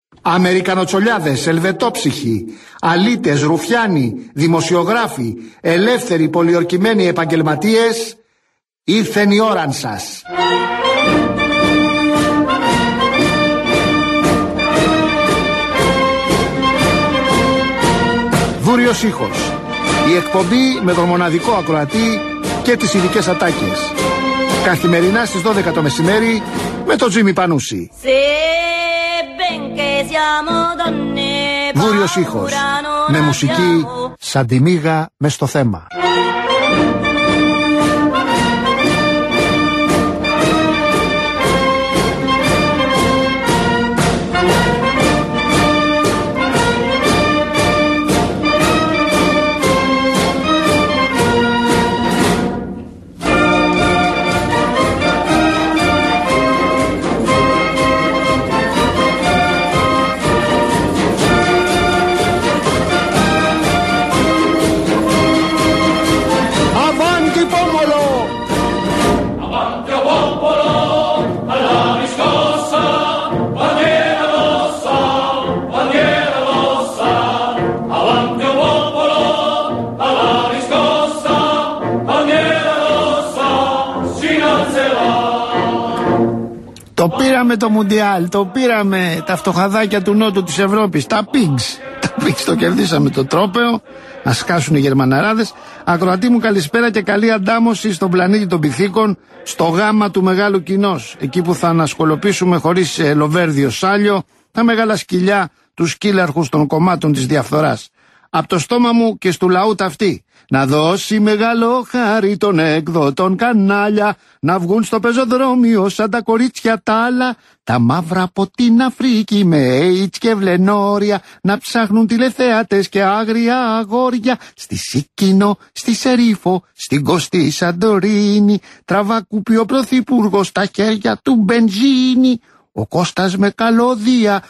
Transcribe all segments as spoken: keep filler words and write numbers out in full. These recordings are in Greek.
Αμερικανοτσολιάδες, ελβετόψυχοι, αλήτες, ρουφιάνοι, δημοσιογράφοι, ελεύθεροι, πολιορκημένοι επαγγελματίες, ήρθεν η ώραν σας. Δούριος ήχος. Η εκπομπή με τον μοναδικό ακροατή και τις ειδικές ατάκες. Καθημερινά στις δώδεκα το μεσημέρι με τον Τζίμι Πανούση. Δούριος ήχος. Με μουσική σαν τη μύγα μες στο θέμα. Το πήραμε το Μουντιάλ, το πήραμε τα φτωχαδάκια του νότου της Ευρώπης, τα Pigs. Τα Pigs το κερδίσαμε το τρόπαιο, να σκάσουν οι Γερμαναράδες. Ακροατή μου, καλησπέρα και καλή αντάμωση στον πλανήτη των πυθίκων, στο γάμα του μεγάλου κοινός. Εκεί που θα ανασκολοπήσουμε χωρίς ε, λοβέρδιο σάλιο τα μεγάλα σκυλιά, τους σκύλαρχους των κομμάτων της διαφθοράς. Απ' το στόμα μου και στου λαού ταυτή. Να δώσει μεγάλο χάρη των εκδοτών κανάλια, να βγουν στο πεζοδρόμιο σαν τα κορίτσια τ' άλλα, τα μαύρα από την Αφρική με AIDS και βλενόρια, να ψάχνουν τηλεθέατες και άγρια αγόρια, στη Σικίνο, στη Σερίφο, στην Κωστή Σαντορίνη, τραβακούπι ο πρωθυπουργός στα χέρια του μπενζίνη. Ο Κώστας με καλωδία,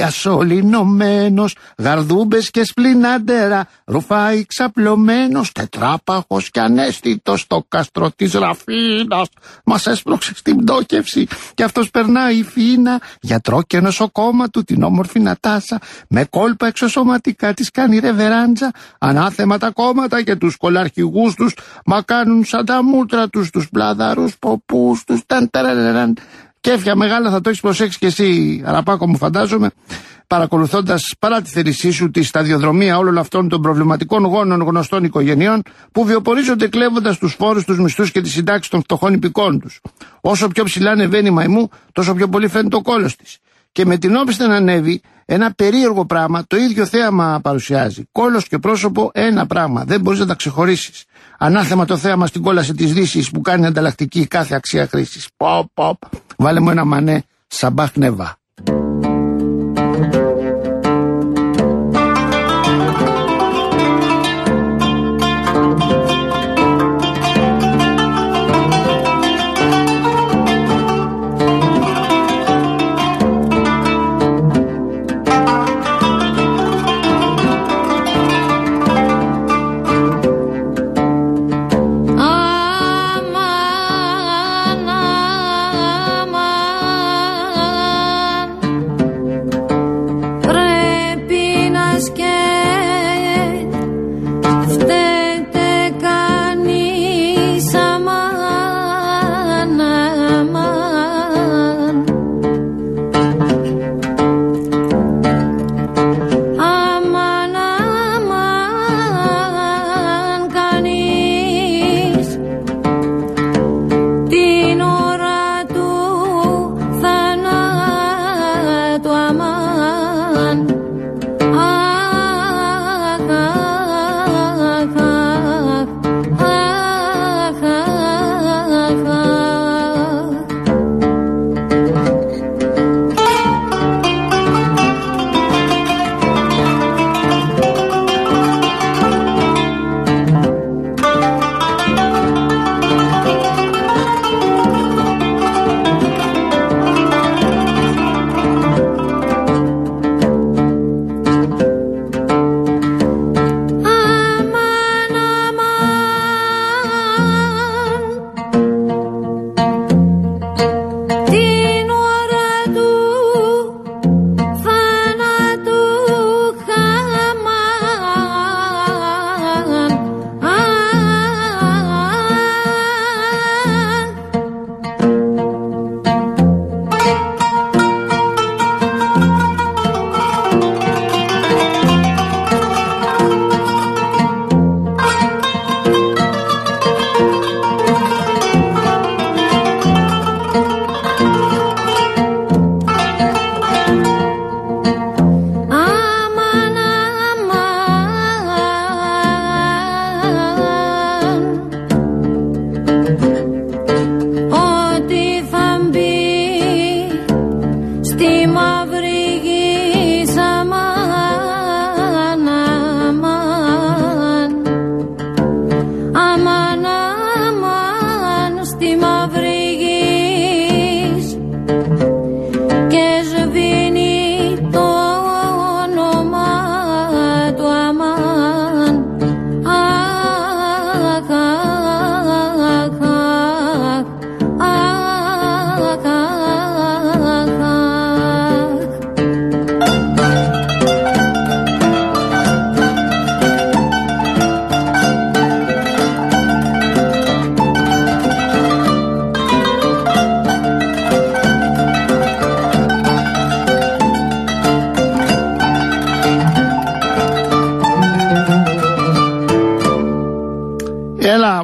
διασωληνωμένος, γαρδούμπες και σπλινάντερα, ρουφάει ξαπλωμένος, τετράπαχος κι ανέστητος στο κάστρο της Ραφίνας. Μας έσπρωξε στην πτώχευση κι αυτός περνάει φίνα, γιατρό και νοσοκόμα του την όμορφη Νατάσα, με κόλπα εξωσωματικά της κάνει ρεβεράντζα, ανάθεμα τα κόμματα και τους κολαρχηγούς τους, μα κάνουν σαν τα μούτρα τους, τους πλάδαρους ποπούς τους, ταν ταν. Κέφια μεγάλα θα το έχεις προσέξει και εσύ, Αραπάκο μου, φαντάζομαι, παρακολουθώντας παρά τη θέλησή σου τη σταδιοδρομία όλων αυτών των προβληματικών γόνων γνωστών οικογενειών που βιοπορίζονται κλέβοντας τους φόρους, τους μισθούς και τις συντάξεις των φτωχών υπηκών τους. Όσο πιο ψηλά ανεβαίνει η μαϊμού, τόσο πιο πολύ φαίνεται το κόλος της. Και με την όπισθεν να ανέβει, ένα περίεργο πράγμα το ίδιο θέαμα παρουσιάζει. Κόλος και πρόσωπο ένα πράγμα, δεν μπορείς να τα ξεχωρίσεις. Ανάθεμα το θέαμα στην κόλαση της Δύσης που κάνει ανταλλακτική κάθε αξία χρήσης. Ποπ, ποπ. Βάλε μου ένα μανέ Σαμπάχ Νεβά.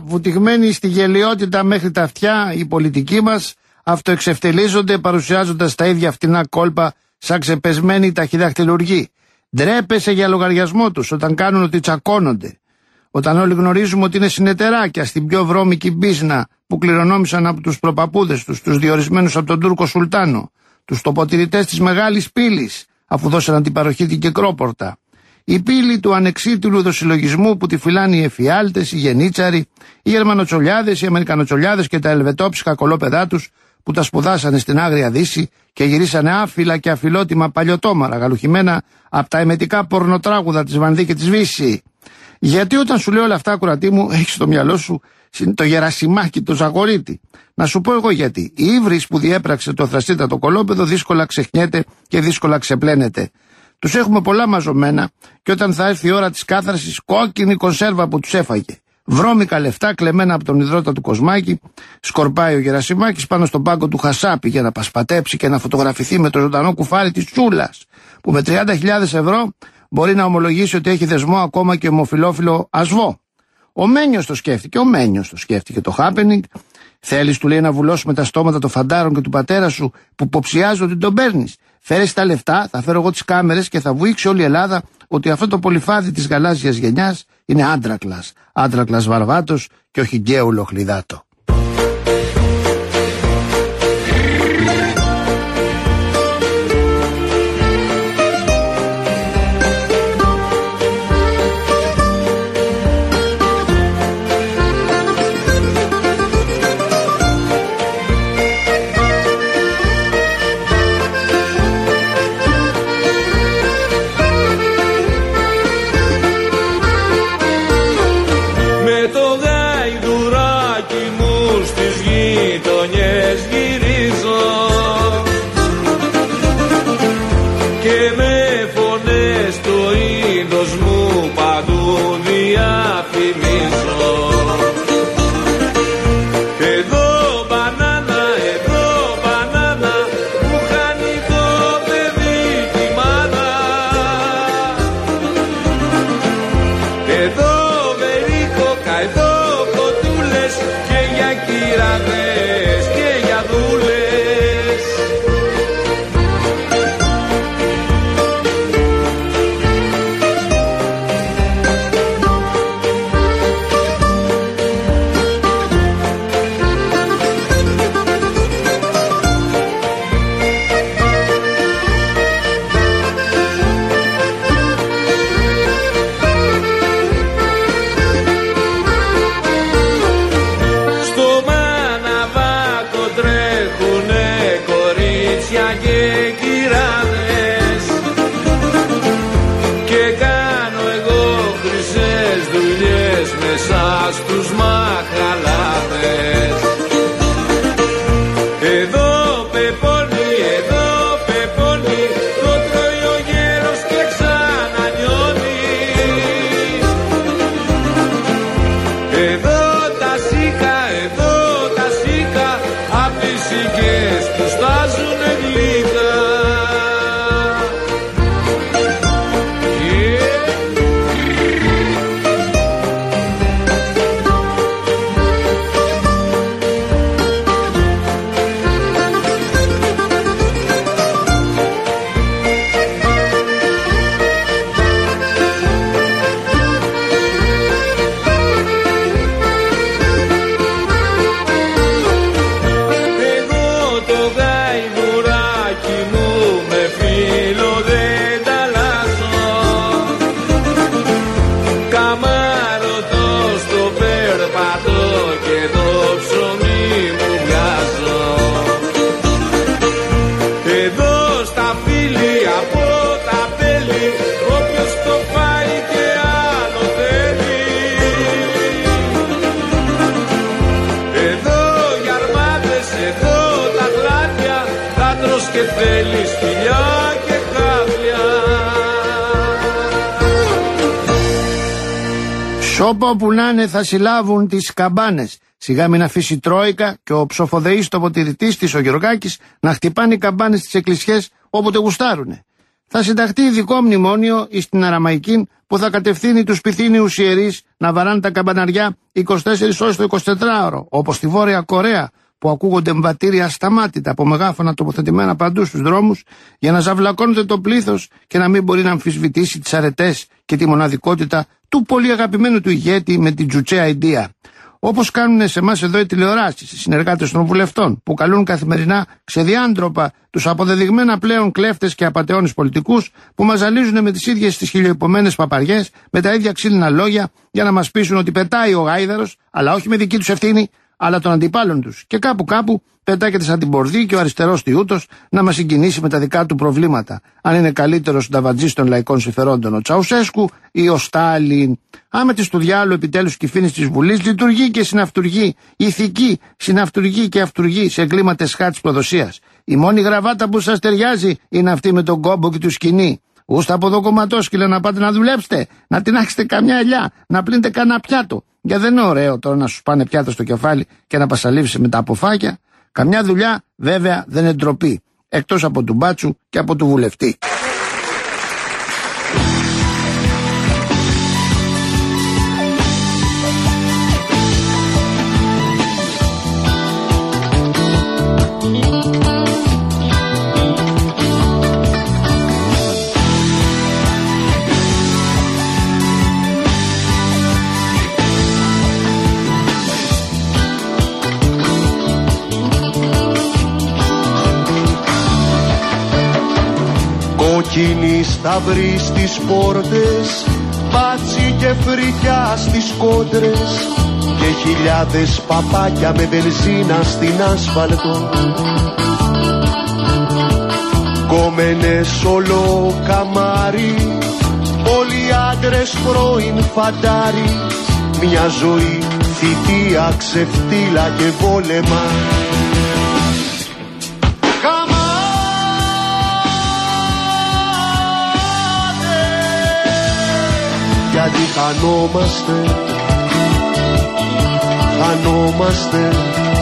βουτυγμένοι στη γελιότητα μέχρι τα αυτιά, οι πολιτικοί μας αυτοεξευτελίζονται παρουσιάζοντας τα ίδια φτηνά κόλπα σαν ξεπεσμένοι ταχυδαχτυλουργοί. Ντρέπεσαι για λογαριασμό τους όταν κάνουν ότι τσακώνονται. Όταν όλοι γνωρίζουμε ότι είναι συνεταιράκια στην πιο βρώμικη μπίζνα που κληρονόμησαν από τους προπαπούδες τους, τους διορισμένους από τον Τούρκο Σουλτάνο, τους τοποτηρητές της Μεγάλης Πύλης, αφού δώσαν την παροχή την Κεκρόπορτα. Η πύλη του ανεξίτηλου δοσυλλογισμού που τη φυλάνε οι εφιάλτες, οι γενίτσαροι, οι γερμανοτσολιάδες, οι αμερικανοτσολιάδες και τα ελβετόψυχα κολόπεδά τους που τα σπουδάσανε στην Άγρια Δύση και γυρίσανε άφυλα και αφιλότιμα παλιωτόμαρα, γαλουχημένα από τα εμετικά πορνοτράγουδα της Βανδύ και της Βύση. Γιατί όταν σου λέω όλα αυτά, κουρατή μου, έχεις στο μυαλό σου το Γερασιμάκι, το Ζαγορίτη. Να σου πω εγώ γιατί. Η ύβρις που διέπραξε το θραστήτατο κολόπεδο δύσκολα ξεχνιέται και δύσκολα ξεπλένεται. Τους έχουμε πολλά μαζωμένα και όταν θα έρθει η ώρα της κάθαρσης, κόκκινη κονσέρβα που τους έφαγε. Βρώμικα λεφτά κλεμμένα από τον υδρότα του Κοσμάκη, σκορπάει ο Γερασιμάκης πάνω στον πάγκο του Χασάπη για να πασπατέψει και να φωτογραφηθεί με το ζωντανό κουφάρι της Τσούλας, που με τριάντα χιλιάδες ευρώ μπορεί να ομολογήσει ότι έχει δεσμό ακόμα και ομοφυλόφιλο ασβό. Ο Μένιος το σκέφτηκε, ο Μένιος το σκέφτηκε το happening. Θέλεις, του λέει, να βουλώσουμε τα στόματα των φαντάρων και του πατέρα σου που υποψιάζω ότι τον παίρνεις. Φέρε τα λεφτά, θα φέρω εγώ τις κάμερες και θα βουήξει όλη η Ελλάδα ότι αυτό το πολυφάδι της γαλάζιας γενιάς είναι άντρακλας. Άντρακλας Βαρβάτος και όχι γκέουλο Χλιδάτο. Σώπα που να είναι θα συλλάβουν τις καμπάνες. Σιγά μην αφήσει η Τρόικα και ο ψοφοδεής τοποτηρητής της ο Γεωργάκης να χτυπάνε οι καμπάνες στις εκκλησιές όποτε γουστάρουνε. Θα συνταχθεί ειδικό μνημόνιο στην Αραμαϊκή που θα κατευθύνει τους πυθύνιους ιερείς να βαράνε τα καμπαναριά είκοσι τέσσερις ώρες το εικοσιτετράωρο, όπως στη Βόρεια Κορέα, που ακούγονται εμβατήρια ασταμάτητα από μεγάφωνα τοποθετημένα παντού στους δρόμους, για να ζαυλακώνεται το πλήθος και να μην μπορεί να αμφισβητήσει τις αρετές και τη μοναδικότητα του πολύ αγαπημένου του ηγέτη με την τζουτσέα ιδέα. Όπως κάνουν σε εμάς εδώ οι τηλεοράσεις, οι συνεργάτες των βουλευτών, που καλούν καθημερινά ξεδιάντροπα τους αποδεδειγμένα πλέον κλέφτες και απατεώνες πολιτικούς, που μας ζαλίζουν με τις ίδιες τις χιλιοϊπωμένες παπαριές, με τα ίδια ξύλινα λόγια, για να μας πείσουν ότι πετάει ο γάιδαρος, αλλά όχι με δική τους ευθύνη, αλλά των αντιπάλων τους. Και κάπου κάπου πετάγεται σαν την πορδί και ο αριστερός τιούτος να μας συγκινήσει με τα δικά του προβλήματα. Αν είναι καλύτερος νταβατζής των λαϊκών συμφερόντων ο Τσαουσέσκου ή ο Στάλιν. Άμα τη του διάλου επιτέλους κυφήνης της Βουλής λειτουργεί και συναυτουργεί, ηθική, συναυτουργεί και αυτουργεί σε εγκλήματες χάτς προδοσίας. Η μόνη γραβάτα που σας ταιριάζει είναι αυτή με τον κόμπο και του σκηνή. Ούστα από εδώ κομματόσκυλα να πάτε να δουλέψετε, να τεινάξετε καμιά ελιά, να πλύνετε κανένα πιάτο. Για δεν είναι ωραίο τώρα να σου πάνε πιάτα στο κεφάλι και να πασαλείψεις με τα αποφάκια. Καμιά δουλειά βέβαια δεν είναι ντροπή, εκτός από του μπάτσου και από του βουλευτή. Κόκκινη σταυρή στις πόρτες, μπάτσι και φρικιά στις κόντρες και χιλιάδες παπάκια με βενζίνα στην άσφαλτο. Κόμενες όλο καμάρι, όλοι άντρες πρώην φαντάρι, μια ζωή θητεία, ξεφτύλα και βόλεμα. Γιατί χανόμαστε, χανόμαστε,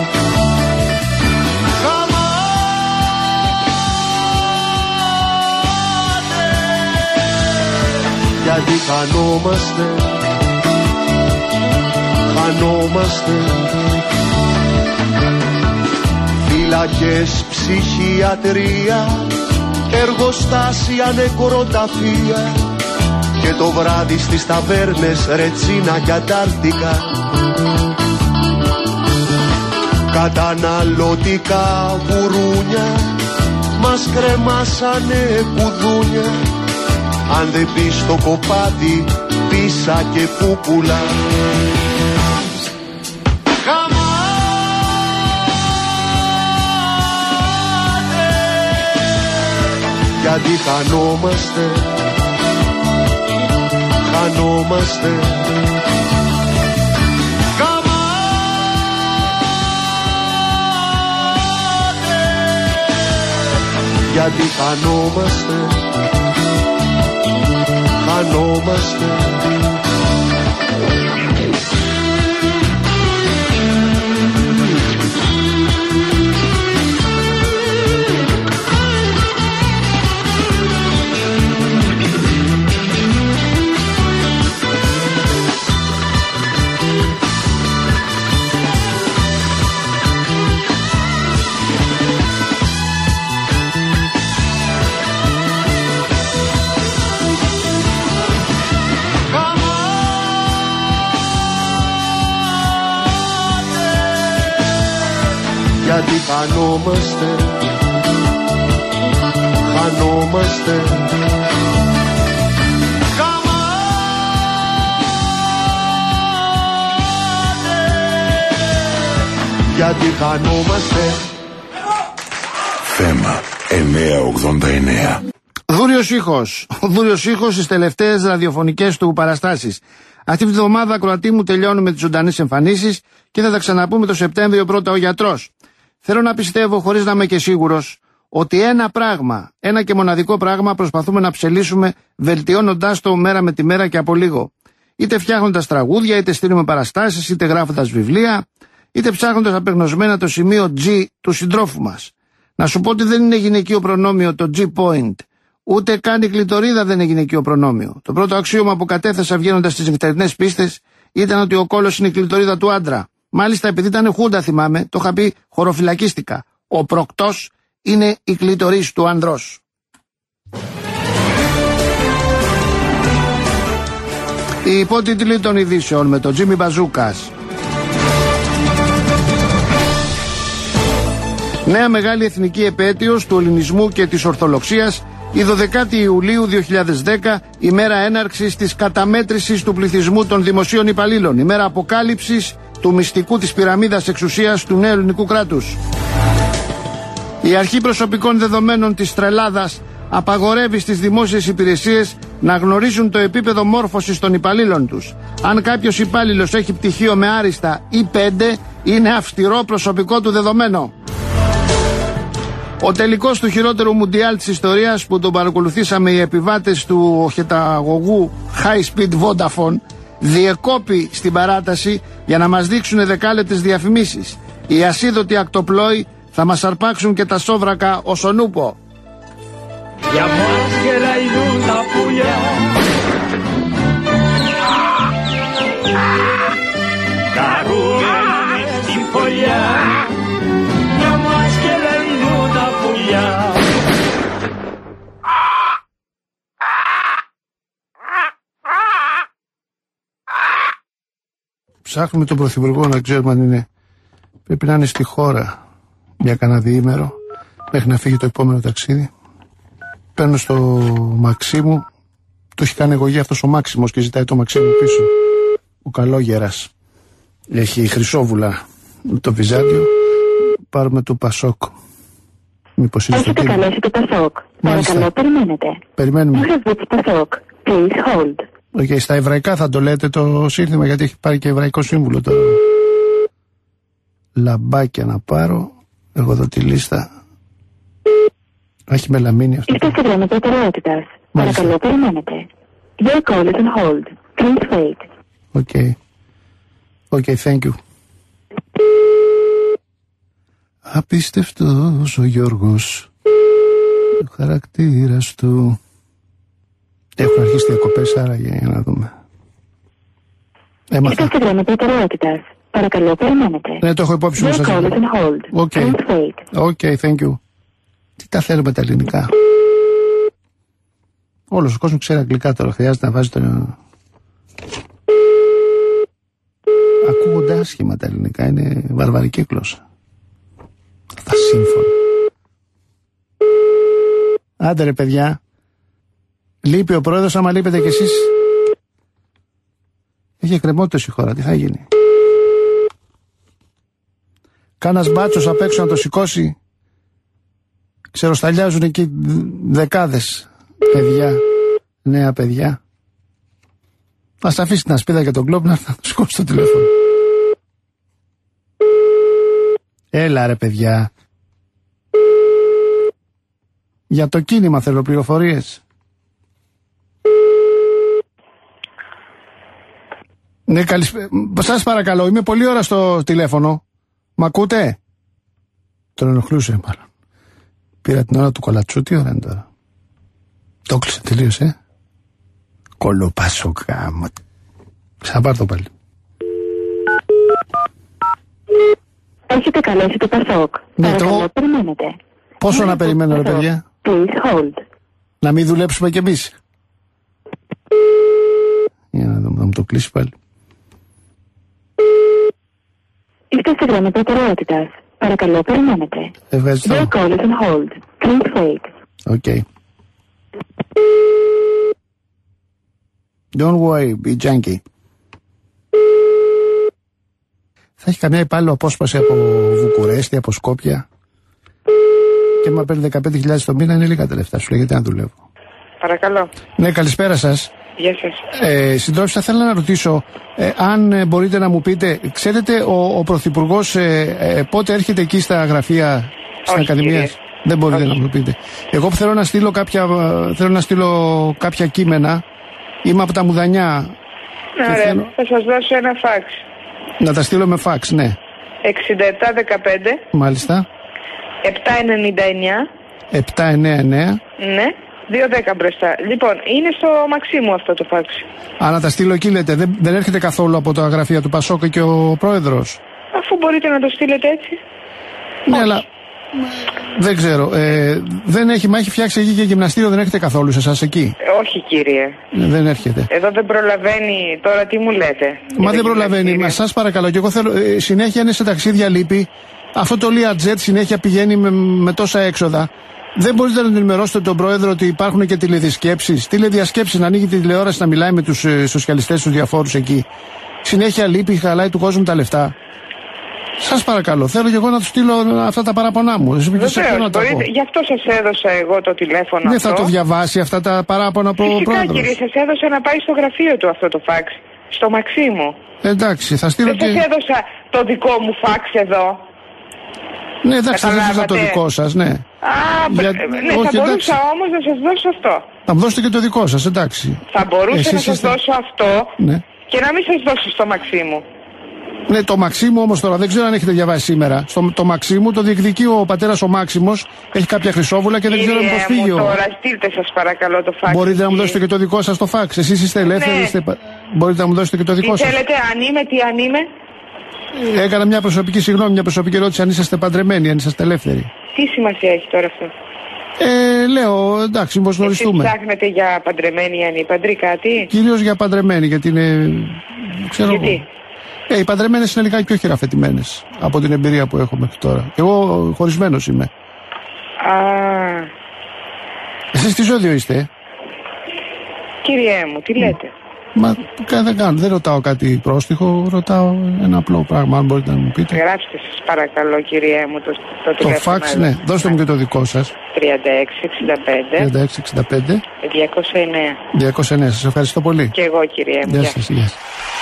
χαμάτε. Γιατί χανόμαστε, χανόμαστε. Φυλακές, ψυχιατρία, εργοστάσια, νεκροταφεία και το βράδυ στις ταβέρνες ρετσίνα και αντάρτικα. Καταναλωτικά γουρούνια μας κρεμάσανε κουδούνια. Αν δεν πεις στο κοπάδι πίσα και πούπουλα. Χαμάτε. Γιατί χανόμαστε, χανόμαστε. Χαμάτε. Γιατί χανόμαστε, χανόμαστε. Γιατί χανόμαστε, χανόμαστε. Χαμάτε. Γιατί χανόμαστε. Θέμα εννιακόσια ογδόντα εννέα. Δούριος ήχος. Ο δούριος ήχος στις τελευταίες ραδιοφωνικές του παραστάσεις. Αυτή τη βδομάδα, ακροατή μου, τελειώνουμε τις ζωντανές εμφανίσεις και θα τα ξαναπούμε το Σεπτέμβριο πρώτα ο γιατρός. Θέλω να πιστεύω, χωρίς να είμαι και σίγουρος, ότι ένα πράγμα, ένα και μοναδικό πράγμα προσπαθούμε να ψελίσουμε, βελτιώνοντάς το μέρα με τη μέρα και από λίγο. Είτε φτιάχνοντας τραγούδια, είτε στείλουμε παραστάσεις, είτε γράφοντας βιβλία, είτε ψάχνοντας απεγνωσμένα το σημείο G του συντρόφου μας. Να σου πω ότι δεν είναι γυναικείο προνόμιο το G-point, Ούτε καν η κλειτορίδα δεν είναι γυναικείο προνόμιο. Το πρώτο αξίωμα που κατέθεσα βγαίνοντας στις νυχτερινές πίστες ήταν ότι ο κόλος είναι η κλειτορίδα του άντρα. Μάλιστα, επειδή ήταν χούντα, θυμάμαι, το είχα πει χωροφυλακίστικα. Ο προκτός είναι η κλειτορίς του ανδρός. Οι υπότιτλοι των ειδήσεων με τον Τζίμι Μπαζούκας. Νέα μεγάλη εθνική επέτειος του ελληνισμού και της Ορθοδοξίας, η δωδεκάτη Ιουλίου δύο χιλιάδες δέκα, ημέρα έναρξης της καταμέτρησης του πληθυσμού των δημοσίων υπαλλήλων, ημέρα αποκάλυψης του μυστικού της πυραμίδας εξουσίας του νέου ελληνικού κράτους. Η Αρχή Προσωπικών Δεδομένων της Τρελάδας απαγορεύει στις δημόσιες υπηρεσίες να γνωρίζουν το επίπεδο μόρφωσης των υπαλλήλων τους. Αν κάποιος υπάλληλος έχει πτυχίο με άριστα ή πέντε, είναι αυστηρό προσωπικό του δεδομένο. Ο τελικός του χειρότερου μουντιάλ της ιστορίας, που τον παρακολουθήσαμε οι επιβάτες του οχεταγωγού High Speed Vodafone, διεκόπη στην παράταση για να μας δείξουν δεκάλεπτες διαφημίσεις. Οι ασίδωτοι ακτοπλόοι θα μας αρπάξουν και τα σόβρακα ως ο νούπο. Για μας γελαϊδούν τα πουλιά, χαρούμενοι στην φωλιά. Για μας γελαϊδούν τα πουλιά. Ψάχνουμε τον Πρωθυπουργό να ξέρουμε αν είναι. Πρέπει να είναι στη χώρα για κανένα διήμερο μέχρι να φύγει το επόμενο ταξίδι. Παίρνω στο Μαξίμου. Το έχει κάνει εγωγή αυτός ο Μάξιμος και ζητάει το Μαξίμου πίσω. Ο καλόγερας. Έχει Χρυσόβουλα το Βυζάντιο. Πάρουμε το Πασόκ. Μήπως είναι στο Έχετε κύριο. καλέσει το Πασόκ. Παρακαλώ, περιμένετε. Περιμένουμε. You have reached Πασόκ. Please hold. Okay, στα εβραϊκά θα το λέτε το σύνθημα, γιατί έχει πάρει και εβραϊκό σύμβουλο τώρα. Λαμπάκια να πάρω. Εγώ εδώ τη λίστα. Έχει μελαμίνη αυτό. Είστε στη γραμμή προτεραιότητας. Παρακαλώ, περιμένετε. Your call is on hold. Please wait. Okay. Okay, thank you. Απίστευτος ο Γιώργος. Ο χαρακτήρας του. Έχουν αρχίσει διακοπές, άρα για να δούμε. Έμαθα. Είστε στη γραμμή προτεραιότητας. Παρακαλώ, περιμένετε. Ναι, το έχω υπόψη μου. Your Σας call is λέω. on hold. Okay. Please wait. Okay, thank you. Τι τα θέλουμε τα ελληνικά. Όλος ο κόσμος ξέρει αγγλικά τώρα. Χρειάζεται να βάζει τον. Ακούγονται άσχημα τα ελληνικά. Είναι βαρβαρική γλώσσα. Τα σύμφωνα. Άντε ρε παιδιά. Λείπει ο πρόεδρος, άμα λείπετε κι εσείς. Έχει εκκρεμότητες η χώρα. Τι θα γίνει. Κάνας μπάτσος απ' έξω να το σηκώσει. Ξεροσταλιάζουν εκεί δεκάδες παιδιά, νέα παιδιά. Ας αφήσει την ασπίδα και τον κλόπ να το σηκώσει το τηλέφωνο. Έλα ρε παιδιά. Για το κίνημα θέλω πληροφορίες. Ναι, καλησπέρα. Σας παρακαλώ, είμαι πολλή ώρα στο τηλέφωνο. Μ' ακούτε? Τον ενοχλούσε μάλλον. Πήρα την ώρα του κολατσού, τι ώρα είναι τώρα? Το κλείσε, τελείωσε. Κολοπάσο γάμο. Ξαναπάρ' το πάλι. Έχετε καλέσει το Πασόκ. Ναι, Παρακαλώ, το- περιμένετε. Πόσο You να have περιμένω ρε reached παιδιά? Pασόκ. Please hold. Να μην δουλέψουμε κι εμείς. Για να δούμε, να μου το κλείσει πάλι. Είστε στη γραμμή προτεραιότητας. Παρακαλώ, περιμένετε. Ευχαριστώ. Your call is on hold. Please wait. Okay. Don't worry, be junkie. Θα έχει καμιά υπάλληλο απόσπαση από Βουκουρέστι, από Σκόπια. Και άμα παίρνει δεκαπέντε χιλιάδες το μήνα είναι λίγα τα λεφτά σου, λέγεται να δουλεύω. Παρακαλώ. Ναι, καλησπέρα σας. Γεια σας. Ε, Συντρόφισσα, θα ήθελα να ρωτήσω ε, αν ε, μπορείτε να μου πείτε, ξέρετε ο, ο Πρωθυπουργός ε, ε, πότε έρχεται εκεί στα γραφεία στην Όχι, Ακαδημία? κύριε. Δεν μπορείτε Όχι. να μου πείτε. Εγώ που θέλω να στείλω κάποια, ε, θέλω να στείλω κάποια κείμενα, είμαι από τα Μουδανιά. Ωραία, θέλω- θα σας δώσω ένα φάξ. Να τα στείλω με φάξ, ναι. εξήντα επτά δεκαπέντε Μάλιστα. επτακόσια ενενήντα εννιά επτακόσια ενενήντα εννιά ναι, δύο δέκα μπροστά. Λοιπόν, είναι στο Μαξίμου αυτό το φάξ. Α, να τα στείλω εκεί λέτε. Δεν, δεν έρχεται καθόλου από τα γραφεία του Πασόκ και ο πρόεδρος. Αφού μπορείτε να το στείλετε έτσι. Ναι, αλλά δεν ξέρω. Ε, δεν έχει, μα έχει φτιάξει εκεί και γυμναστήριο, δεν έρχεται καθόλου σε εσάς εκεί. Ε, όχι κύριε. Ε, δεν έρχεται. Εδώ δεν προλαβαίνει. Τώρα τι μου λέτε. Μα δεν προλαβαίνει. Μα σας παρακαλώ. Και εγώ θέλω. Ε, συνέχεια είναι σε ταξίδια λείπει. Αυτό το Learjet συνέχεια πηγαίνει με, με τόσα έξοδα. Δεν μπορείτε να ενημερώσετε τον πρόεδρο ότι υπάρχουν και τηλεδιασκέψεις. Τηλεδιασκέψεις, να ανοίγει τη τηλεόραση, να μιλάει με τους ε, σοσιαλιστές, τους διαφόρους εκεί. Συνέχεια λείπει, χαλάει του κόσμου τα λεφτά. Σας παρακαλώ, θέλω και εγώ να του στείλω αυτά τα παράπονά μου. Βεβαίως, μπορείτε, γι' αυτό σας έδωσα εγώ το τηλέφωνο. Ναι, αυτό. θα το διαβάσει αυτά τα παράπονα από ο πρόεδρος. Φυσικά κύριε, σας έδωσα να πάει στο γραφείο του αυτό το φάξ. Στο Μαξίμου. Εντάξει, θα στείλω δεν και... σας έδωσα το δικό μου φάξ εδώ. Ναι, εντάξει, θα έδωσα το δικό σας, ναι. Α, Για... ναι, όχι, θα μπορούσα εντάξει. όμως να σας δώσω αυτό. Θα μου δώσετε και το δικό σας, εντάξει. Θα μπορούσα Εσείς να σας είστε... δώσω αυτό ναι. και να μην σας δώσω στο Μαξίμου. Ναι, το Μαξίμου όμως τώρα δεν ξέρω αν έχετε διαβάσει σήμερα. Στο το Μαξίμου το διεκδικεί ο πατέρας ο Μάξιμος. Έχει κάποια χρυσόβουλα και δεν ξέρω πώς φύγει. Τώρα στείλτε σας παρακαλώ το φάξ. Μπορείτε να μου δώσετε και το δικό σας το φάξ. Εσείς είστε ελεύθεροι. Ναι. Είστε... Μπορείτε να μου δώσετε και το δικό τι σας. θέλετε, αν είμαι, τι αν είμαι. Έκανα μια προσωπική συγγνώμη, μια προσωπική ερώτηση αν είσαστε παντρεμένοι, αν είσαστε ελεύθεροι. Τι σημασία έχει τώρα αυτό. Ε, λέω, εντάξει, μήπως γνωριστούμε. Εσείς ψάχνετε για παντρεμένοι ή ανήπαντροι κάτι. Κυρίως για παντρεμένοι, γιατί είναι. Ξέρω Γιατί. εγώ. Ε, οι παντρεμένες είναι λιγάκι πιο χειραφετημένες από την εμπειρία που έχω μέχρι τώρα. Εγώ χωρισμένος είμαι. Α, Εσείς τι ζώδιο είστε? κυριέ μου, τι λέτε. Μα κα- δεν κάνω, δεν ρωτάω κάτι πρόστιχο, ρωτάω ένα απλό πράγμα, αν μπορείτε να μου πείτε. Γράψτε σας παρακαλώ κυριέ μου το, το, Το τηλέφωνο φάξ, εδώ. ναι, δώστε μου και το δικό σας. τριάντα έξι εξήντα πέντε τριάντα έξι εξήντα πέντε διακόσια εννέα. διακόσια εννέα. Σας ευχαριστώ πολύ. Και εγώ κυριέ μου. Γεια Γεια. σας, γεια σας.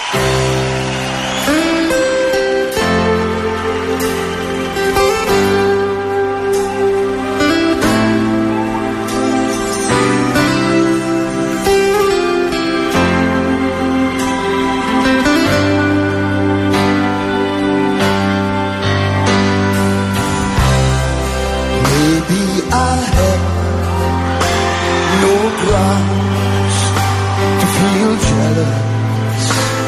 Maybe I have no grounds to feel jealous,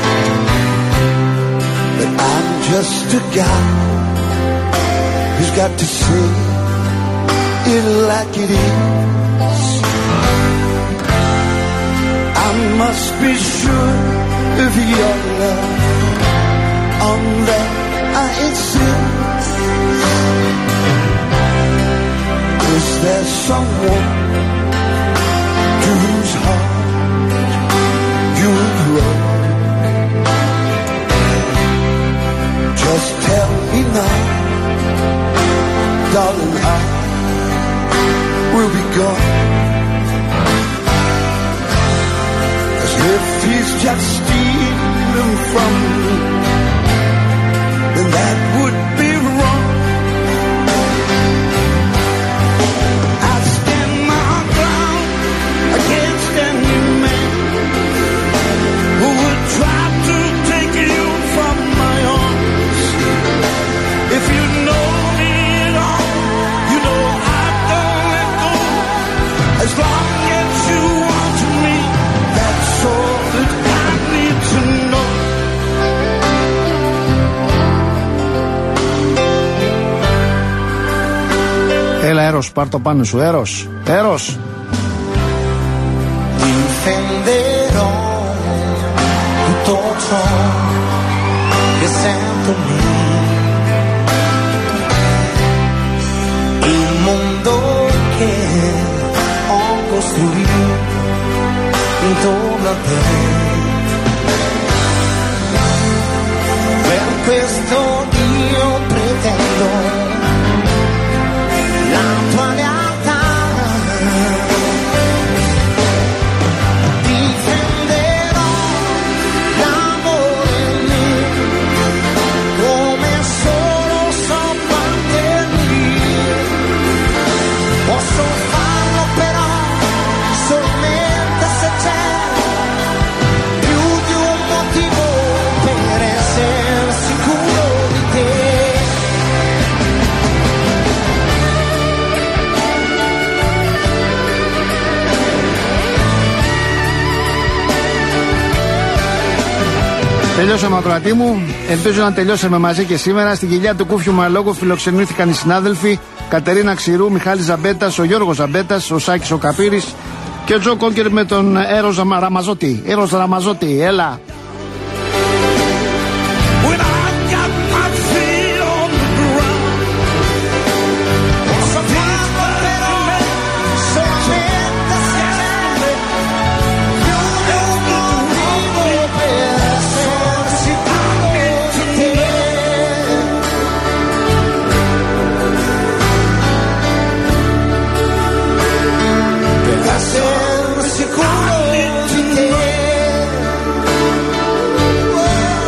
but I'm just a guy who's got to say it like it is. I must be sure of your love, on that I insist. Is there someone to whose heart you will grow? Just tell me now, darling, I will be gone. 'Cause if he's just stealing from me, then that would be wrong. Against any man who would try to take you from my arms. If you know me at all, you know I don't let go. As long as you want me, that's all that I need to know. Έλα, Έρος, πάρ' το πάνω σου, Έρος, Έρος. Difenderò tutto ciò che sento lì, il mondo che ho costruito intorno a te. Per questo io pretendo la tua lealtà. Posso farlo però solamente se c'è più di un motivo per essere sicuro di te. Τελειώσαμε, ακροατή μου. Ελπίζω να τελειώσαμε μαζί και σήμερα. Στην κοιλιά του Κούφιου Μαλόγου φιλοξενήθηκαν οι συνάδελφοι Κατερίνα Ξηρού, Μιχάλης Ζαμπέτας, ο Γιώργος Ζαμπέτας, ο Σάκης ο Καπύρης και ο Τζο Κόκκερ με τον Έρος Ραμαζότη. Έρος Ραμαζότη, έλα.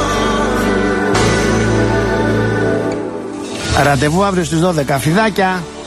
Ραντεβού αύριο στις δώδεκα. Φιδάκια.